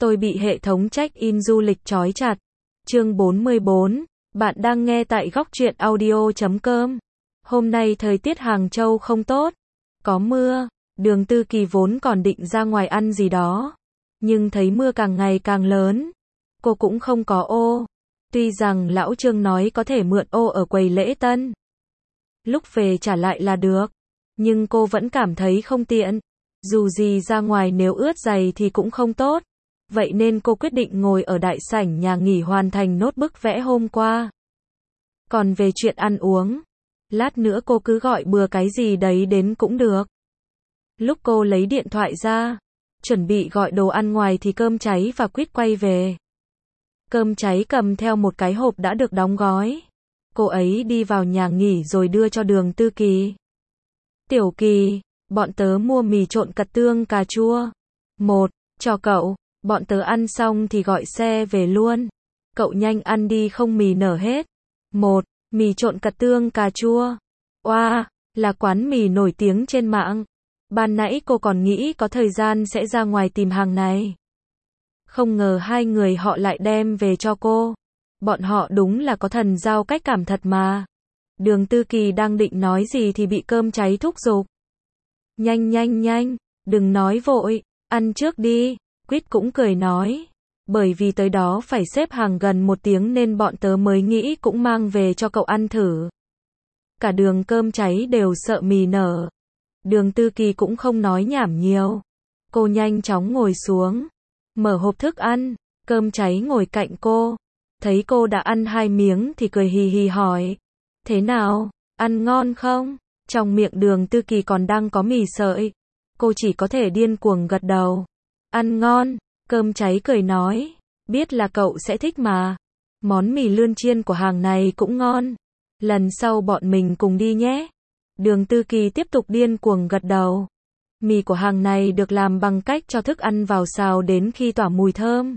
Tôi bị hệ thống check-in du lịch trói chặt. Chương 44. Bạn đang nghe tại góc truyện audio.com. Hôm nay thời tiết Hàng Châu không tốt. Có mưa. Đường Tư Kỳ vốn còn định ra ngoài ăn gì đó. Nhưng thấy mưa càng ngày càng lớn. Cô cũng không có ô. Tuy rằng lão Trương nói có thể mượn ô ở quầy lễ tân. Lúc về trả lại là được. Nhưng cô vẫn cảm thấy không tiện. Dù gì ra ngoài nếu ướt giày thì cũng không tốt. Vậy nên cô quyết định ngồi ở đại sảnh nhà nghỉ hoàn thành nốt bức vẽ hôm qua. Còn về chuyện ăn uống, lát nữa cô cứ gọi bừa cái gì đấy đến cũng được. Lúc cô lấy điện thoại ra, chuẩn bị gọi đồ ăn ngoài thì Cơm Cháy và Quýt quay về. Cơm Cháy cầm theo một cái hộp đã được đóng gói. Cô ấy đi vào nhà nghỉ rồi đưa cho Đường Tư Kỳ. Tiểu Kỳ, bọn tớ mua mì trộn cật tương cà chua. Một, cho cậu. Bọn tớ ăn xong thì gọi xe về luôn. Cậu nhanh ăn đi không mì nở hết. Một, mì trộn cật tương cà chua. Oa, là quán mì nổi tiếng trên mạng. Ban nãy cô còn nghĩ có thời gian sẽ ra ngoài tìm hàng này. Không ngờ hai người họ lại đem về cho cô. Bọn họ đúng là có thần giao cách cảm thật mà. Đường Tư Kỳ đang định nói gì thì bị Cơm Cháy thúc giục. Nhanh nhanh nhanh, đừng nói vội, ăn trước đi. Quýt cũng cười nói. Bởi vì tới đó phải xếp hàng gần 1 tiếng nên bọn tớ mới nghĩ cũng mang về cho cậu ăn thử. Cả Đường Cơm Cháy đều sợ mì nở. Đường Tư Kỳ cũng không nói nhảm nhiều. Cô nhanh chóng ngồi xuống. Mở hộp thức ăn. Cơm Cháy ngồi cạnh cô. Thấy cô đã ăn 2 miếng thì cười hì hì hỏi. Thế nào, ăn ngon không? Trong miệng Đường Tư Kỳ còn đang có mì sợi. Cô chỉ có thể điên cuồng gật đầu. Ăn ngon, Cơm Cháy cười nói. Biết là cậu sẽ thích mà. Món mì lươn chiên của hàng này cũng ngon. Lần sau bọn mình cùng đi nhé. Đường Tư Kỳ tiếp tục điên cuồng gật đầu. Mì của hàng này được làm bằng cách cho thức ăn vào xào đến khi tỏa mùi thơm.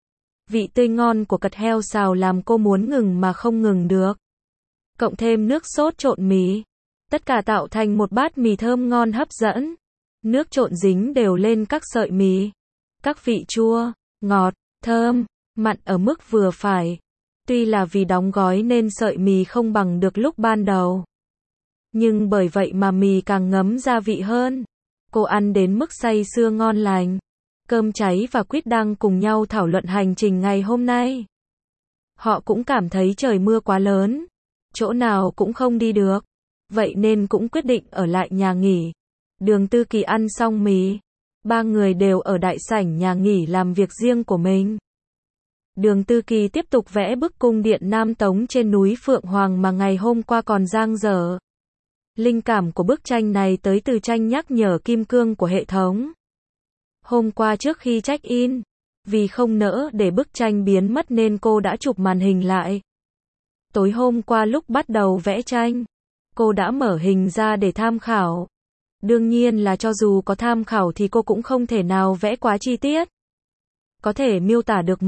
Vị tươi ngon của cật heo xào làm cô muốn ngừng mà không ngừng được. Cộng thêm nước sốt trộn mì. Tất cả tạo thành một bát mì thơm ngon hấp dẫn. Nước trộn dính đều lên các sợi mì. Các vị chua, ngọt, thơm, mặn ở mức vừa phải. Tuy là vì đóng gói nên sợi mì không bằng được lúc ban đầu. Nhưng bởi vậy mà mì càng ngấm gia vị hơn. Cô ăn đến mức say sưa ngon lành. Cơm Cháy và Quýt đang cùng nhau thảo luận hành trình ngày hôm nay. Họ cũng cảm thấy trời mưa quá lớn. Chỗ nào cũng không đi được. Vậy nên cũng quyết định ở lại nhà nghỉ. Đường Tư Kỳ ăn xong mì. 3 người đều ở đại sảnh nhà nghỉ làm việc riêng của mình. Đường Tư Kỳ tiếp tục vẽ bức cung điện Nam Tống trên núi Phượng Hoàng mà ngày hôm qua còn dang dở. Linh cảm của bức tranh này tới từ tranh nhắc nhở kim cương của hệ thống. Hôm qua trước khi check-in, vì không nỡ để bức tranh biến mất nên cô đã chụp màn hình lại. Tối hôm qua lúc bắt đầu vẽ tranh, cô đã mở hình ra để tham khảo. Đương nhiên là cho dù có tham khảo thì cô cũng không thể nào vẽ quá chi tiết. Có thể miêu tả được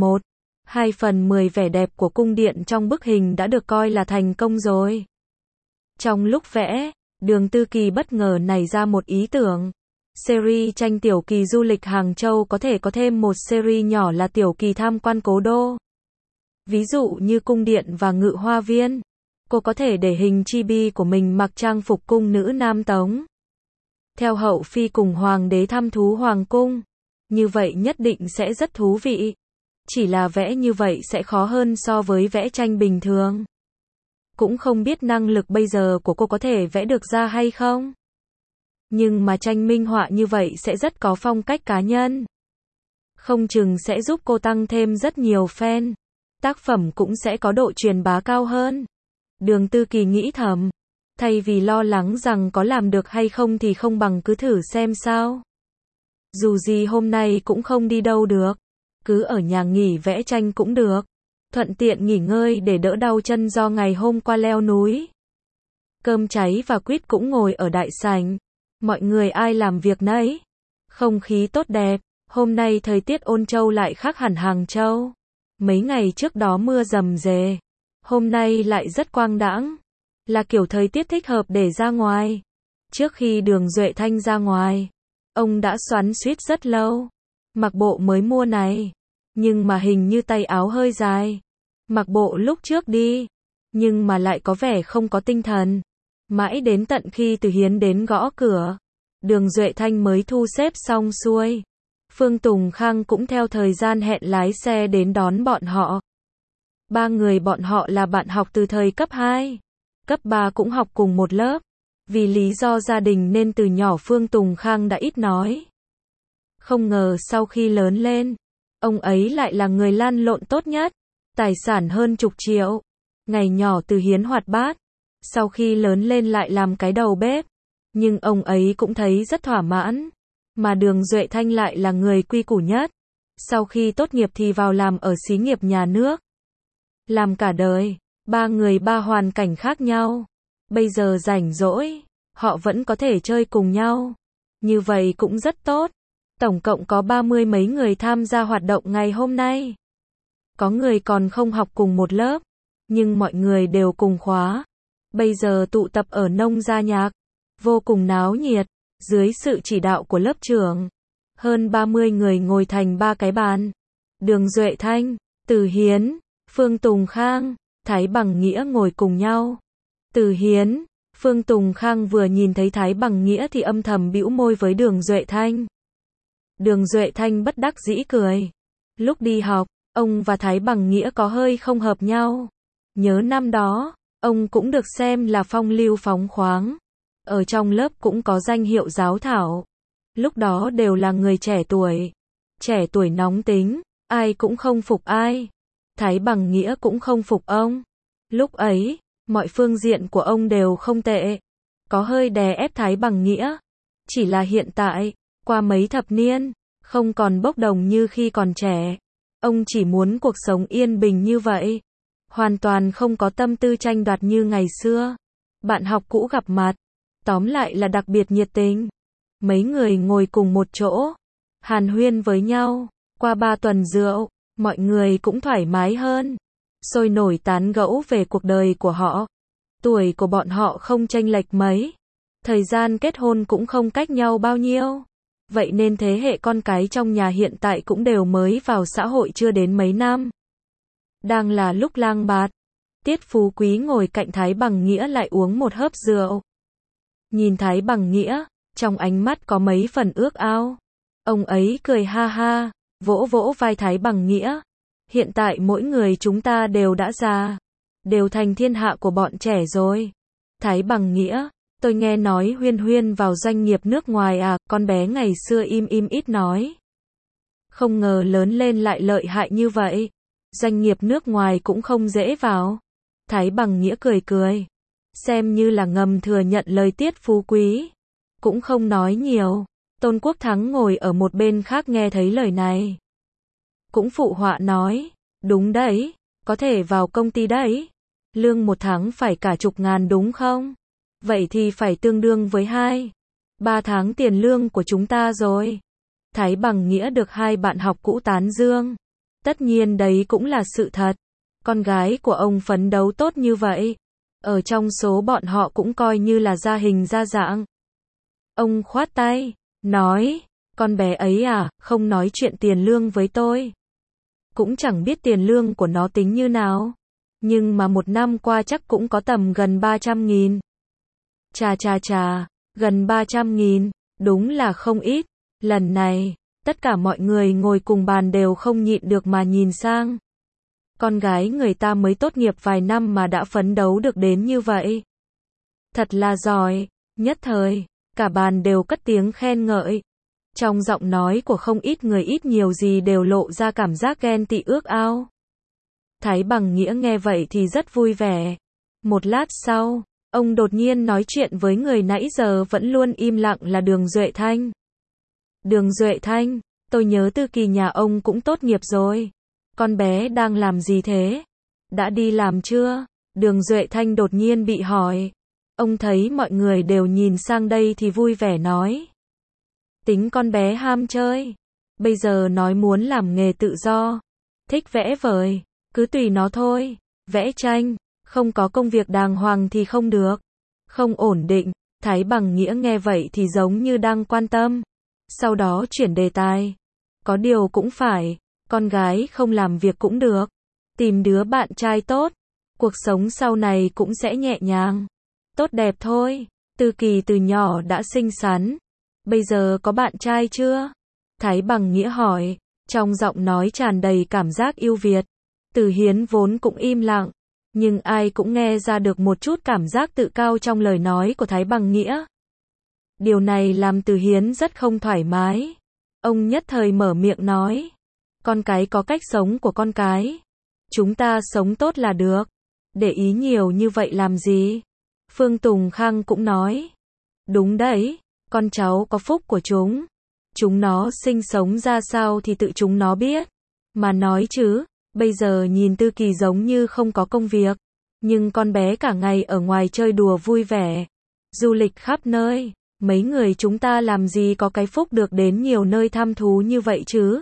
1/2/10 vẻ đẹp của cung điện trong bức hình đã được coi là thành công rồi. Trong lúc vẽ, Đường Tư Kỳ bất ngờ nảy ra một ý tưởng. Series tranh Tiểu Kỳ du lịch Hàng Châu có thể có thêm một series nhỏ là Tiểu Kỳ tham quan cố đô. Ví dụ như cung điện và ngự hoa viên. Cô có thể để hình chibi của mình mặc trang phục cung nữ Nam Tống. Theo hậu phi cùng hoàng đế thăm thú hoàng cung. Như vậy nhất định sẽ rất thú vị. Chỉ là vẽ như vậy sẽ khó hơn so với vẽ tranh bình thường. Cũng không biết năng lực bây giờ của cô có thể vẽ được ra hay không. Nhưng mà tranh minh họa như vậy sẽ rất có phong cách cá nhân. Không chừng sẽ giúp cô tăng thêm rất nhiều fan. Tác phẩm cũng sẽ có độ truyền bá cao hơn. Đường Tư Kỳ nghĩ thầm. Thay vì lo lắng rằng có làm được hay không thì không bằng cứ thử xem sao. Dù gì hôm nay cũng không đi đâu được. Cứ ở nhà nghỉ vẽ tranh cũng được. Thuận tiện nghỉ ngơi để đỡ đau chân do ngày hôm qua leo núi. Cơm Cháy và Quýt cũng ngồi ở đại sảnh. Mọi người ai làm việc nấy. Không khí tốt đẹp. Hôm nay thời tiết Ôn Châu lại khác hẳn Hàng Châu. Mấy ngày trước đó mưa rầm rề. Hôm nay lại rất quang đãng. Là kiểu thời tiết thích hợp để ra ngoài. Trước khi Đường Duệ Thanh ra ngoài, ông đã xoắn xuýt rất lâu. Mặc bộ mới mua này, nhưng mà hình như tay áo hơi dài. Mặc bộ lúc trước đi, nhưng mà lại có vẻ không có tinh thần. Mãi đến tận khi Từ Hiến đến gõ cửa, Đường Duệ Thanh mới thu xếp xong xuôi. Phương Tùng Khang cũng theo thời gian hẹn lái xe đến đón bọn họ. Ba người bọn họ là bạn học từ thời cấp 2. Cấp 3 cũng học cùng một lớp. Vì lý do gia đình nên từ nhỏ Phương Tùng Khang đã ít nói. Không ngờ sau khi lớn lên, ông ấy lại là người lăn lộn tốt nhất. Tài sản hơn chục triệu. Ngày nhỏ Từ Hiến hoạt bát. Sau khi lớn lên lại làm cái đầu bếp. Nhưng ông ấy cũng thấy rất thỏa mãn. Mà Đường Duệ Thanh lại là người quy củ nhất. Sau khi tốt nghiệp thì vào làm ở xí nghiệp nhà nước. Làm cả đời. Ba người ba hoàn cảnh khác nhau. Bây giờ rảnh rỗi, họ vẫn có thể chơi cùng nhau. Như vậy cũng rất tốt. Tổng cộng có 30 mấy người tham gia hoạt động ngày hôm nay. Có người còn không học cùng một lớp, nhưng mọi người đều cùng khóa. Bây giờ tụ tập ở nông gia nhạc, vô cùng náo nhiệt, dưới sự chỉ đạo của lớp trưởng. Hơn 30 người ngồi thành 3 cái bàn. Đường Duệ Thanh, Từ Hiến, Phương Tùng Khang, Thái Bằng Nghĩa ngồi cùng nhau. Từ Hiến, Phương Tùng Khang vừa nhìn thấy Thái Bằng Nghĩa thì âm thầm bĩu môi với Đường Duệ Thanh. Đường Duệ Thanh bất đắc dĩ cười. Lúc đi học, ông và Thái Bằng Nghĩa có hơi không hợp nhau. Nhớ năm đó, ông cũng được xem là phong lưu phóng khoáng. Ở trong lớp cũng có danh hiệu giáo thảo. Lúc đó đều là người trẻ tuổi nóng tính, ai cũng không phục ai. Thái Bằng Nghĩa cũng không phục ông. Lúc ấy, mọi phương diện của ông đều không tệ. Có hơi đè ép Thái Bằng Nghĩa. Chỉ là hiện tại, qua mấy thập niên, không còn bốc đồng như khi còn trẻ. Ông chỉ muốn cuộc sống yên bình như vậy. Hoàn toàn không có tâm tư tranh đoạt như ngày xưa. Bạn học cũ gặp mặt. Tóm lại là đặc biệt nhiệt tình. Mấy người ngồi cùng một chỗ. Hàn huyên với nhau. Qua 3 tuần rượu, mọi người cũng thoải mái hơn. Sôi nổi tán gẫu về cuộc đời của họ. Tuổi của bọn họ không chênh lệch mấy. Thời gian kết hôn cũng không cách nhau bao nhiêu. Vậy nên thế hệ con cái trong nhà hiện tại cũng đều mới vào xã hội chưa đến mấy năm. Đang là lúc lang bạt. Tiết Phú Quý ngồi cạnh Thái Bằng Nghĩa lại uống một hớp rượu. Nhìn Thái Bằng Nghĩa, trong ánh mắt có mấy phần ước ao. Ông ấy cười ha ha, vỗ vỗ vai Thái Bằng Nghĩa. Hiện tại mỗi người chúng ta đều đã già. Đều thành thiên hạ của bọn trẻ rồi. Thái Bằng Nghĩa, tôi nghe nói Huyên Huyên vào doanh nghiệp nước ngoài à, con bé ngày xưa im ít nói. Không ngờ lớn lên lại lợi hại như vậy. Doanh nghiệp nước ngoài cũng không dễ vào. Thái Bằng Nghĩa cười cười. Xem như là ngầm thừa nhận lời Tiết Phú Quý. Cũng không nói nhiều. Tôn Quốc Thắng ngồi ở một bên khác nghe thấy lời này. Cũng phụ họa nói. Đúng đấy, có thể vào công ty đấy. Lương một tháng phải cả chục ngàn đúng không? Vậy thì phải tương đương với 2-3 tháng tiền lương của chúng ta rồi. Thái Bằng Nghĩa được hai bạn học cũ tán dương. Tất nhiên đấy cũng là sự thật. Con gái của ông phấn đấu tốt như vậy. Ở trong số bọn họ cũng coi như là ra hình ra dạng. Ông khoát tay, nói, con bé ấy à, không nói chuyện tiền lương với tôi. Cũng chẳng biết tiền lương của nó tính như nào. Nhưng mà một năm qua chắc cũng có tầm gần 300.000. Chà, gần 300.000, đúng là không ít. Lần này, tất cả mọi người ngồi cùng bàn đều không nhịn được mà nhìn sang. Con gái người ta mới tốt nghiệp vài năm mà đã phấn đấu được đến như vậy. Thật là giỏi, nhất thời, cả bàn đều cất tiếng khen ngợi. Trong giọng nói của không ít người ít nhiều gì đều lộ ra cảm giác ghen tị ước ao. Thái Bằng Nghĩa nghe vậy thì rất vui vẻ. Một lát sau, ông đột nhiên nói chuyện với người nãy giờ vẫn luôn im lặng là Đường Duệ Thanh. Đường Duệ Thanh, tôi nhớ Tư Kỳ nhà ông cũng tốt nghiệp rồi. Con bé đang làm gì thế? Đã đi làm chưa? Đường Duệ Thanh đột nhiên bị hỏi. Ông thấy mọi người đều nhìn sang đây thì vui vẻ nói. Tính con bé ham chơi. Bây giờ nói muốn làm nghề tự do. Thích vẽ vời. Cứ tùy nó thôi. Vẽ tranh. Không có công việc đàng hoàng thì không được. Không ổn định. Thái Bằng Nghĩa nghe vậy thì giống như đang quan tâm. Sau đó chuyển đề tài. Có điều cũng phải. Con gái không làm việc cũng được. Tìm đứa bạn trai tốt. Cuộc sống sau này cũng sẽ nhẹ nhàng. Tốt đẹp thôi. Tư Kỳ từ nhỏ đã xinh xắn. Bây giờ có bạn trai chưa? Thái Bằng Nghĩa hỏi. Trong giọng nói tràn đầy cảm giác yêu Việt. Từ Hiến vốn cũng im lặng. Nhưng ai cũng nghe ra được một chút cảm giác tự cao trong lời nói của Thái Bằng Nghĩa. Điều này làm Từ Hiến rất không thoải mái. Ông nhất thời mở miệng nói. Con cái có cách sống của con cái. Chúng ta sống tốt là được. Để ý nhiều như vậy làm gì? Phương Tùng Khang cũng nói. Đúng đấy, con cháu có phúc của chúng. Chúng nó sinh sống ra sao thì tự chúng nó biết. Mà nói chứ, bây giờ nhìn Tư Kỳ giống như không có công việc. Nhưng con bé cả ngày ở ngoài chơi đùa vui vẻ. Du lịch khắp nơi. Mấy người chúng ta làm gì có cái phúc được đến nhiều nơi thăm thú như vậy chứ?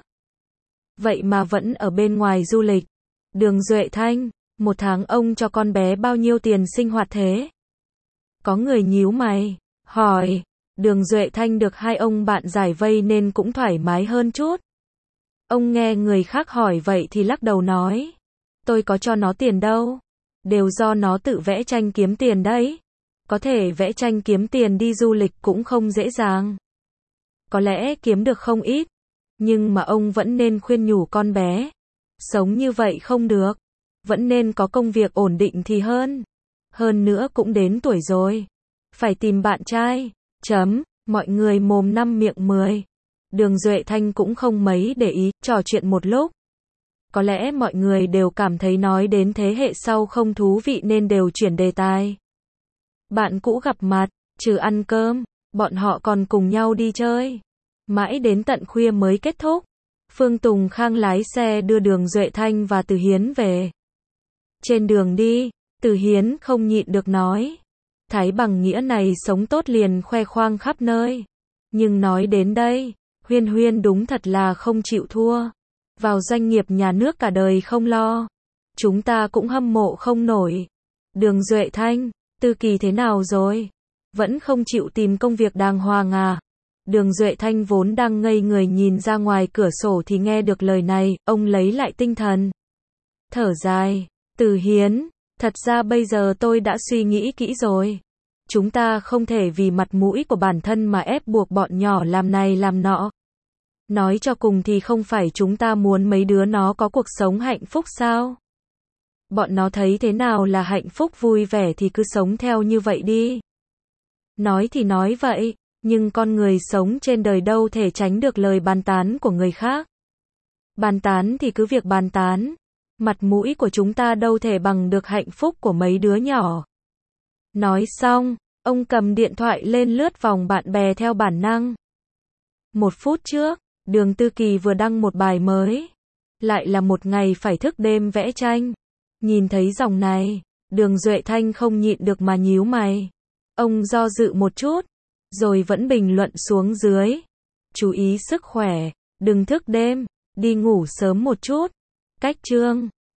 Vậy mà vẫn ở bên ngoài du lịch. Đường Duệ Thanh, một tháng ông cho con bé bao nhiêu tiền sinh hoạt thế? Có người nhíu mày, hỏi. Đường Duệ Thanh được hai ông bạn giải vây nên cũng thoải mái hơn chút. Ông nghe người khác hỏi vậy thì lắc đầu nói. Tôi có cho nó tiền đâu. Đều do nó tự vẽ tranh kiếm tiền đấy. Có thể vẽ tranh kiếm tiền đi du lịch cũng không dễ dàng. Có lẽ kiếm được không ít. Nhưng mà ông vẫn nên khuyên nhủ con bé. Sống như vậy không được. Vẫn nên có công việc ổn định thì hơn. Hơn nữa cũng đến tuổi rồi. Phải tìm bạn trai. Mọi người mồm năm miệng 10. Đường Duệ Thanh cũng không mấy để ý, trò chuyện một lúc. Có lẽ mọi người đều cảm thấy nói đến thế hệ sau không thú vị nên đều chuyển đề tài. Bạn cũ gặp mặt, trừ ăn cơm, bọn họ còn cùng nhau đi chơi. Mãi đến tận khuya mới kết thúc. Phương Tùng Khang lái xe đưa Đường Duệ Thanh và Từ Hiến về. Trên đường đi, Từ Hiến không nhịn được nói. Thái Bằng Nghĩa này sống tốt liền khoe khoang khắp nơi. Nhưng nói đến đây, Huyên Huyên đúng thật là không chịu thua. Vào doanh nghiệp nhà nước cả đời không lo. Chúng ta cũng hâm mộ không nổi. Đường Duệ Thanh, Tư Kỳ thế nào rồi? Vẫn không chịu tìm công việc đàng hoàng à? Đường Duệ Thanh vốn đang ngây người nhìn ra ngoài cửa sổ thì nghe được lời này, ông lấy lại tinh thần. Thở dài, Từ Hiến, thật ra bây giờ tôi đã suy nghĩ kỹ rồi. Chúng ta không thể vì mặt mũi của bản thân mà ép buộc bọn nhỏ làm này làm nọ. Nói cho cùng thì không phải chúng ta muốn mấy đứa nó có cuộc sống hạnh phúc sao? Bọn nó thấy thế nào là hạnh phúc vui vẻ thì cứ sống theo như vậy đi. Nói thì nói vậy, nhưng con người sống trên đời đâu thể tránh được lời bàn tán của người khác. Bàn tán thì cứ việc bàn tán. Mặt mũi của chúng ta đâu thể bằng được hạnh phúc của mấy đứa nhỏ. Nói xong, ông cầm điện thoại lên lướt vòng bạn bè theo bản năng. 1 phút trước, Đường Tư Kỳ vừa đăng một bài mới. Lại là một ngày phải thức đêm vẽ tranh. Nhìn thấy dòng này, Đường Duệ Thanh không nhịn được mà nhíu mày. Ông do dự một chút, rồi vẫn bình luận xuống dưới. Chú ý sức khỏe, đừng thức đêm, đi ngủ sớm một chút. Cách chương